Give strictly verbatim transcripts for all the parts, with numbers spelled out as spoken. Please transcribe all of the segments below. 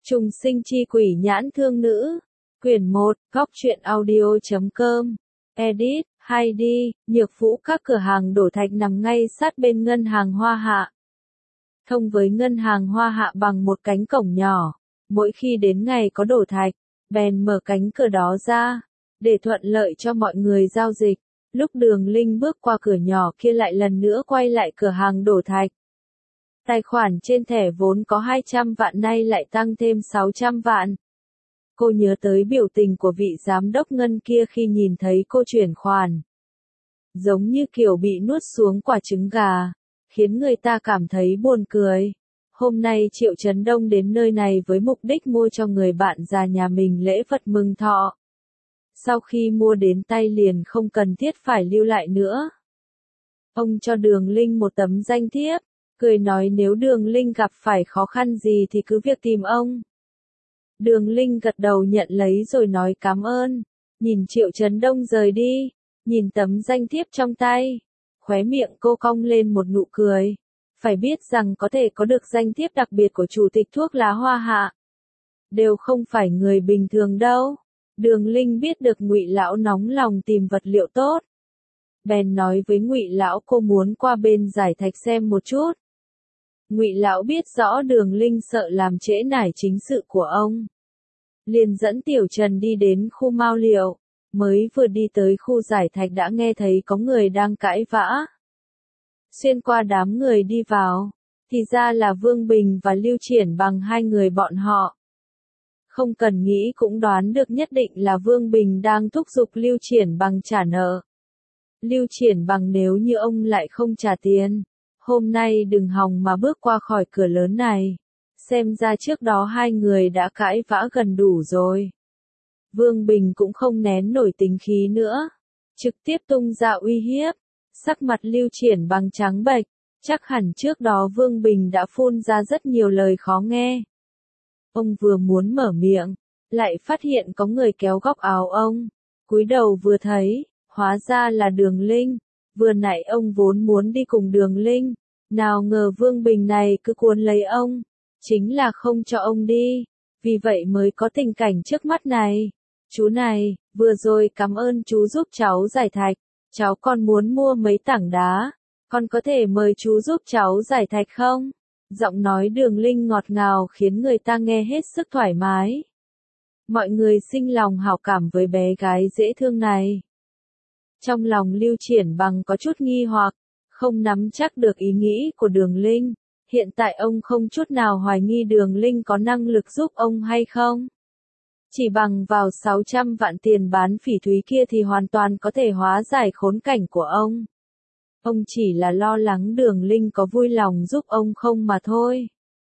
Trùng sinh chi quỷ nhãn thương nữ. Quyển một, góc truyện audio chấm com. Edit, hay đi, nhược vũ các cửa hàng đổ thạch nằm ngay sát bên ngân hàng Hoa Hạ. Thông với ngân hàng Hoa Hạ bằng một cánh cổng nhỏ, mỗi khi đến ngày có đổ thạch, bèn mở cánh cửa đó ra, để thuận lợi cho mọi người giao dịch. Lúc Đường Linh bước qua cửa nhỏ kia lại lần nữa quay lại cửa hàng đổ thạch. Tài khoản trên thẻ vốn có hai trăm vạn nay lại tăng thêm sáu trăm vạn. Cô nhớ tới biểu tình của vị giám đốc ngân kia khi nhìn thấy cô chuyển khoản. Giống như kiểu bị nuốt xuống quả trứng gà, khiến người ta cảm thấy buồn cười. Hôm nay Triệu Chấn Đông đến nơi này với mục đích mua cho người bạn già nhà mình lễ vật mừng thọ. Sau khi mua đến tay liền không cần thiết phải lưu lại nữa. Ông cho Đường Linh một tấm danh thiếp, cười nói nếu Đường Linh gặp phải khó khăn gì thì cứ việc tìm ông. Đường Linh gật đầu nhận lấy rồi nói cảm ơn, nhìn Triệu Chấn Đông rời đi, nhìn tấm danh thiếp trong tay, khóe miệng cô cong lên một nụ cười. Phải biết rằng có thể có được danh thiếp đặc biệt của chủ tịch thuốc lá Hoa Hạ, đều không phải người bình thường đâu. Đường Linh biết được Ngụy lão nóng lòng tìm vật liệu tốt, bèn nói với Ngụy lão cô muốn qua bên giải thạch xem một chút. Ngụy lão biết rõ Đường Linh sợ làm trễ nải chính sự của ông, liền dẫn Tiểu Trần đi đến khu mao liệu. Mới vừa đi tới khu giải thạch đã nghe thấy có người đang cãi vã. Xuyên qua đám người đi vào, thì ra là Vương Bình và Lưu Triển Bằng hai người bọn họ. Không cần nghĩ cũng đoán được nhất định là Vương Bình đang thúc giục Lưu Triển Bằng trả nợ. Lưu Triển Bằng nếu như ông lại không trả tiền, hôm nay đừng hòng mà bước qua khỏi cửa lớn này. Xem ra trước đó hai người đã cãi vã gần đủ rồi. Vương Bình cũng không nén nổi tính khí nữa, trực tiếp tung ra uy hiếp. Sắc mặt Lưu Triển Bằng trắng bệch, chắc hẳn trước đó Vương Bình đã phun ra rất nhiều lời khó nghe. Ông vừa muốn mở miệng, lại phát hiện có người kéo góc áo ông. Cúi đầu vừa thấy, hóa ra là Đường Linh. Vừa nãy ông vốn muốn đi cùng Đường Linh, nào ngờ Vương Bình này cứ cuốn lấy ông, chính là không cho ông đi, vì vậy mới có tình cảnh trước mắt này. Chú này, vừa rồi cảm ơn chú giúp cháu giải thạch, cháu còn muốn mua mấy tảng đá, con có thể mời chú giúp cháu giải thạch không? Giọng nói Đường Linh ngọt ngào khiến người ta nghe hết sức thoải mái. Mọi người sinh lòng hảo cảm với bé gái dễ thương này. Trong lòng Lưu Triển Bằng có chút nghi hoặc, không nắm chắc được ý nghĩ của Đường Linh. Hiện tại ông không chút nào hoài nghi Đường Linh có năng lực giúp ông hay không. Chỉ bằng vào sáu trăm vạn tiền bán phỉ thúy kia thì hoàn toàn có thể hóa giải khốn cảnh của ông. Ông chỉ là lo lắng Đường Linh có vui lòng giúp ông không mà thôi.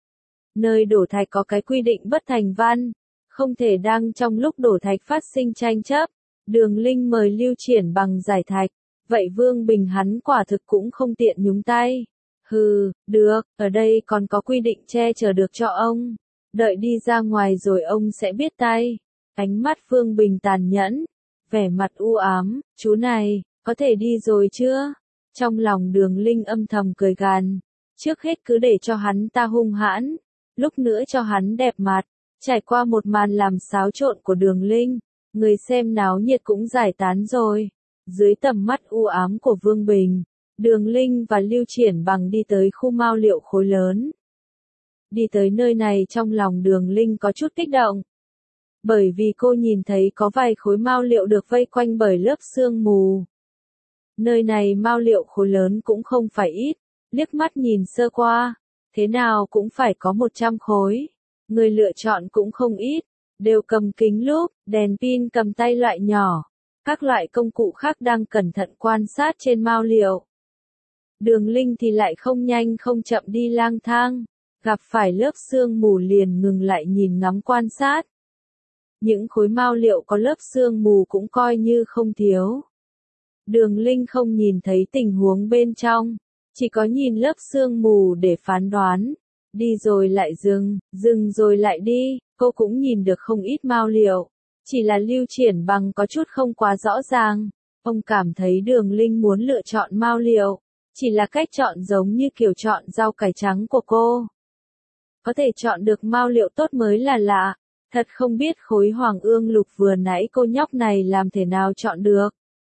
Nơi đổ thạch có cái quy định bất thành văn, không thể đang trong lúc đổ thạch phát sinh tranh chấp. Đường Linh mời Lưu Triển Bằng giải thạch, vậy Vương Bình hắn quả thực cũng không tiện nhúng tay. Hừ, được, ở đây còn có quy định che chở được cho ông. Đợi đi ra ngoài rồi ông sẽ biết tay. Ánh mắt Vương Bình tàn nhẫn, vẻ mặt u ám, chú này, có thể đi rồi chưa? Trong lòng Đường Linh âm thầm cười gằn, trước hết cứ để cho hắn ta hung hãn, lúc nữa cho hắn đẹp mặt. Trải qua một màn làm xáo trộn của Đường Linh, người xem náo nhiệt cũng giải tán rồi. Dưới tầm mắt u ám của Vương Bình, Đường Linh và Lưu Triển Bằng đi tới khu mao liệu khối lớn. Đi tới nơi này trong lòng Đường Linh có chút kích động. Bởi vì cô nhìn thấy có vài khối mao liệu được vây quanh bởi lớp sương mù. Nơi này mao liệu khối lớn cũng không phải ít, liếc mắt nhìn sơ qua, thế nào cũng phải có một trăm khối. Người lựa chọn cũng không ít, đều cầm kính lúp, đèn pin cầm tay loại nhỏ, các loại công cụ khác đang cẩn thận quan sát trên mao liệu. Đường Linh thì lại không nhanh không chậm đi lang thang, gặp phải lớp sương mù liền ngừng lại nhìn ngắm quan sát. Những khối mao liệu có lớp sương mù cũng coi như không thiếu. Đường Linh không nhìn thấy tình huống bên trong, chỉ có nhìn lớp sương mù để phán đoán. Đi rồi lại dừng, dừng rồi lại đi, cô cũng nhìn được không ít mao liệu. Chỉ là Lưu Triển Bằng có chút không quá rõ ràng. Ông cảm thấy Đường Linh muốn lựa chọn mao liệu, chỉ là cách chọn giống như kiểu chọn rau cải trắng của cô. Có thể chọn được mao liệu tốt mới là lạ. Thật không biết khối hoàng ương lục vừa nãy cô nhóc này làm thế nào chọn được.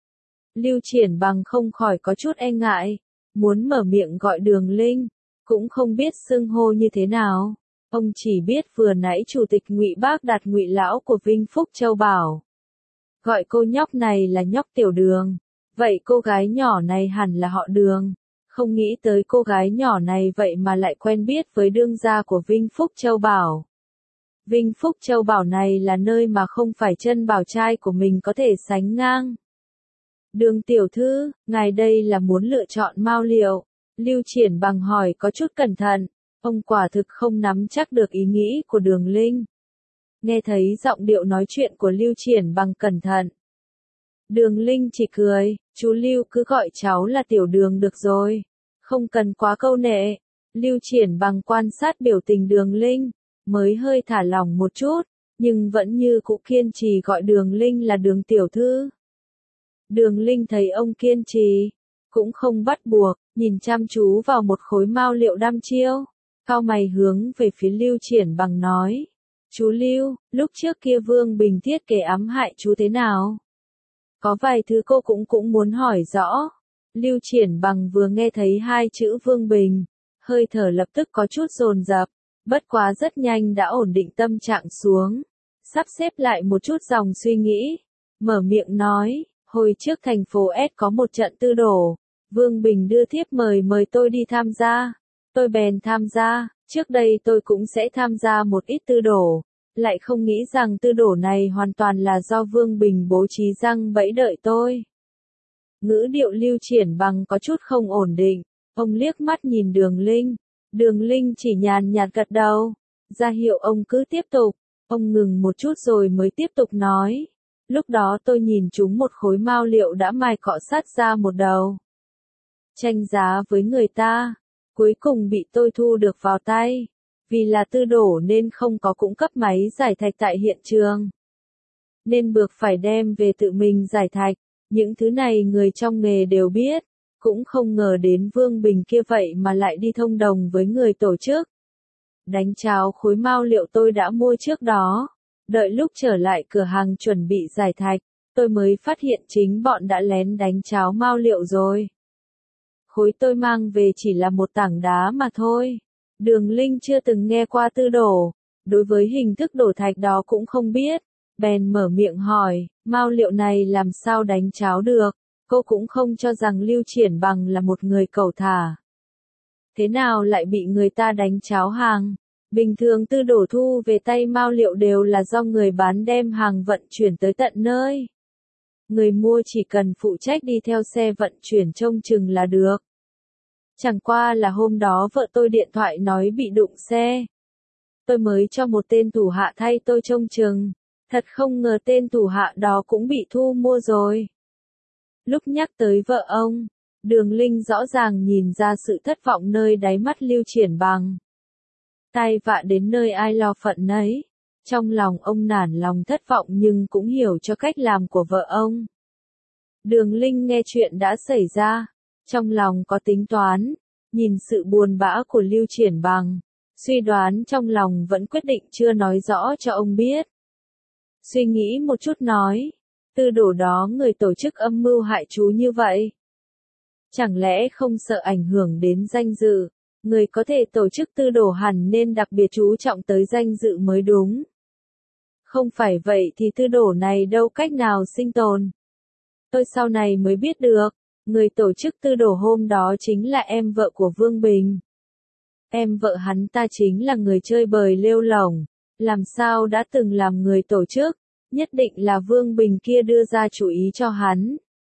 Lưu Triển Bằng không khỏi có chút e ngại, muốn mở miệng gọi Đường Linh, cũng không biết xưng hô như thế nào. Ông chỉ biết vừa nãy chủ tịch Ngụy Bác Đạt Ngụy lão của Vinh Phúc Châu bảo, gọi cô nhóc này là nhóc Tiểu Đường, vậy cô gái nhỏ này hẳn là họ Đường. Không nghĩ tới cô gái nhỏ này vậy mà lại quen biết với đương gia của Vinh Phúc Châu Bảo. Vinh Phúc Châu Bảo này là nơi mà không phải chân bảo trai của mình có thể sánh ngang. Đường tiểu thư, ngài đây là muốn lựa chọn mao liệu? Lưu Triển Bằng hỏi có chút cẩn thận, ông quả thực không nắm chắc được ý nghĩ của Đường Linh. Nghe thấy giọng điệu nói chuyện của Lưu Triển Bằng cẩn thận. Đường Linh chỉ cười, chú Lưu cứ gọi cháu là Tiểu Đường được rồi, không cần quá câu nệ. Lưu Triển Bằng quan sát biểu tình Đường Linh, mới hơi thả lỏng một chút, nhưng vẫn như cũ kiên trì gọi Đường Linh là Đường tiểu thư. Đường Linh thấy ông kiên trì, cũng không bắt buộc, nhìn chăm chú vào một khối mao liệu đăm chiêu, cau mày hướng về phía Lưu Triển Bằng nói, chú Lưu, lúc trước kia Vương Bình thiết kế ám hại chú thế nào? Có vài thứ cô cũng cũng muốn hỏi rõ. Lưu Triển Bằng vừa nghe thấy hai chữ Vương Bình, hơi thở lập tức có chút dồn dập, bất quá rất nhanh đã ổn định tâm trạng xuống, sắp xếp lại một chút dòng suy nghĩ, mở miệng nói, hồi trước thành phố S có một trận tư đổ, Vương Bình đưa thiếp mời mời tôi đi tham gia, tôi bèn tham gia, trước đây tôi cũng sẽ tham gia một ít tư đổ, lại không nghĩ rằng tư đổ này hoàn toàn là do Vương Bình bố trí răng bẫy đợi tôi. Ngữ điệu Lưu Triển Bằng có chút không ổn định, ông liếc mắt nhìn Đường Linh, Đường Linh chỉ nhàn nhạt gật đầu, ra hiệu ông cứ tiếp tục, ông ngừng một chút rồi mới tiếp tục nói, lúc đó tôi nhìn chúng một khối mao liệu đã mài cọ sát ra một đầu. Tranh giá với người ta, cuối cùng bị tôi thu được vào tay, vì là tư đổ nên không có cung cấp máy giải thạch tại hiện trường. Nên buộc phải đem về tự mình giải thạch, những thứ này người trong nghề đều biết, cũng không ngờ đến Vương Bình kia vậy mà lại đi thông đồng với người tổ chức. Đánh cháo khối mao liệu tôi đã mua trước đó, đợi lúc trở lại cửa hàng chuẩn bị giải thạch, tôi mới phát hiện chính bọn đã lén đánh cháo mao liệu rồi. Khối tôi mang về chỉ là một tảng đá mà thôi. Đường Linh chưa từng nghe qua tư đổ, đối với hình thức đổ thạch đó cũng không biết, bèn mở miệng hỏi, mao liệu này làm sao đánh cháo được, cô cũng không cho rằng Lưu Triển Bằng là một người cẩu thả. Thế nào lại bị người ta đánh cháo hàng? Bình thường tư đổ thu về tay mao liệu đều là do người bán đem hàng vận chuyển tới tận nơi. Người mua chỉ cần phụ trách đi theo xe vận chuyển trông chừng là được. Chẳng qua là hôm đó vợ tôi điện thoại nói bị đụng xe. Tôi mới cho một tên thủ hạ thay tôi trông chừng. Thật không ngờ tên thủ hạ đó cũng bị thu mua rồi. Lúc nhắc tới vợ ông, Đường Linh rõ ràng nhìn ra sự thất vọng nơi đáy mắt Lưu Triển Bằng. Tai vạ đến nơi ai lo phận nấy. Trong lòng ông nản lòng thất vọng nhưng cũng hiểu cho cách làm của vợ ông. Đường Linh nghe chuyện đã xảy ra, trong lòng có tính toán, nhìn sự buồn bã của Lưu Triển Bằng, suy đoán trong lòng vẫn quyết định chưa nói rõ cho ông biết. Suy nghĩ một chút nói, tư đổ đó người tổ chức âm mưu hại chú như vậy. Chẳng lẽ không sợ ảnh hưởng đến danh dự, người có thể tổ chức tư đổ hẳn nên đặc biệt chú trọng tới danh dự mới đúng. Không phải vậy thì tư đổ này đâu cách nào sinh tồn. Tôi sau này mới biết được, người tổ chức tư đổ hôm đó chính là em vợ của Vương Bình. Em vợ hắn ta chính là người chơi bời lêu lổng, làm sao đã từng làm người tổ chức, nhất định là Vương Bình kia đưa ra chủ ý cho hắn.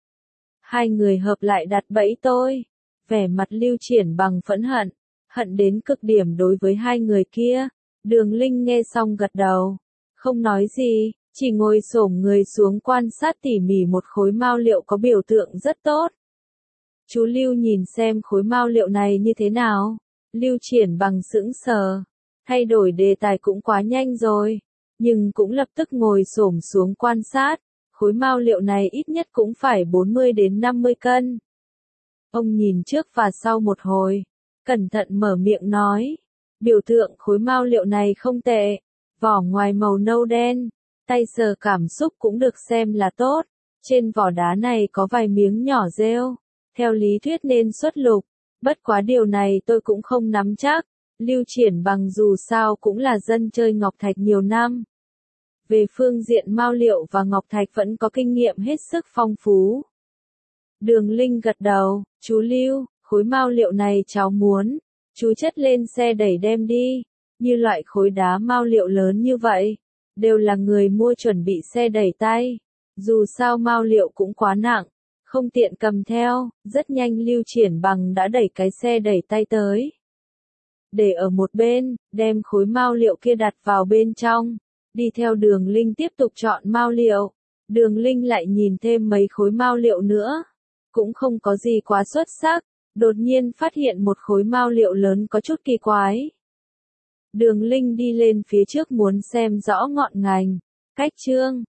Hai người hợp lại đặt bẫy tôi, vẻ mặt Lưu Triển Bằng phẫn hận, hận đến cực điểm đối với hai người kia. Đường Linh nghe xong gật đầu, không nói gì, chỉ ngồi xổm người xuống quan sát tỉ mỉ một khối mao liệu có biểu tượng rất tốt. Chú Lưu nhìn xem khối mao liệu này như thế nào. Lưu Triển Bằng sững sờ, thay đổi đề tài cũng quá nhanh rồi, nhưng cũng lập tức ngồi xổm xuống quan sát, khối mao liệu này ít nhất cũng phải bốn mươi đến năm mươi cân. Ông nhìn trước và sau một hồi, cẩn thận mở miệng nói, Biểu tượng khối mao liệu này không tệ, vỏ ngoài màu nâu đen, tay sờ cảm xúc cũng được xem là tốt. Trên vỏ đá này có vài miếng nhỏ rêu, theo lý thuyết nên xuất lục, bất quá điều này tôi cũng không nắm chắc. Lưu Triển Bằng dù sao cũng là dân chơi ngọc thạch nhiều năm. Về phương diện mao liệu và ngọc thạch vẫn có kinh nghiệm hết sức phong phú. Đường Linh gật đầu, chú Lưu, khối mao liệu này cháu muốn, chú chất lên xe đẩy đem đi. Như loại khối đá mao liệu lớn như vậy, đều là người mua chuẩn bị xe đẩy tay. Dù sao mao liệu cũng quá nặng, không tiện cầm theo, rất nhanh Lưu Triển Bằng đã đẩy cái xe đẩy tay tới. Để ở một bên, đem khối mao liệu kia đặt vào bên trong, đi theo Đường Linh tiếp tục chọn mao liệu. Đường Linh lại nhìn thêm mấy khối mao liệu nữa, cũng không có gì quá xuất sắc, đột nhiên phát hiện một khối mao liệu lớn có chút kỳ quái. Đường Linh đi lên phía trước muốn xem rõ ngọn ngành, cách chương.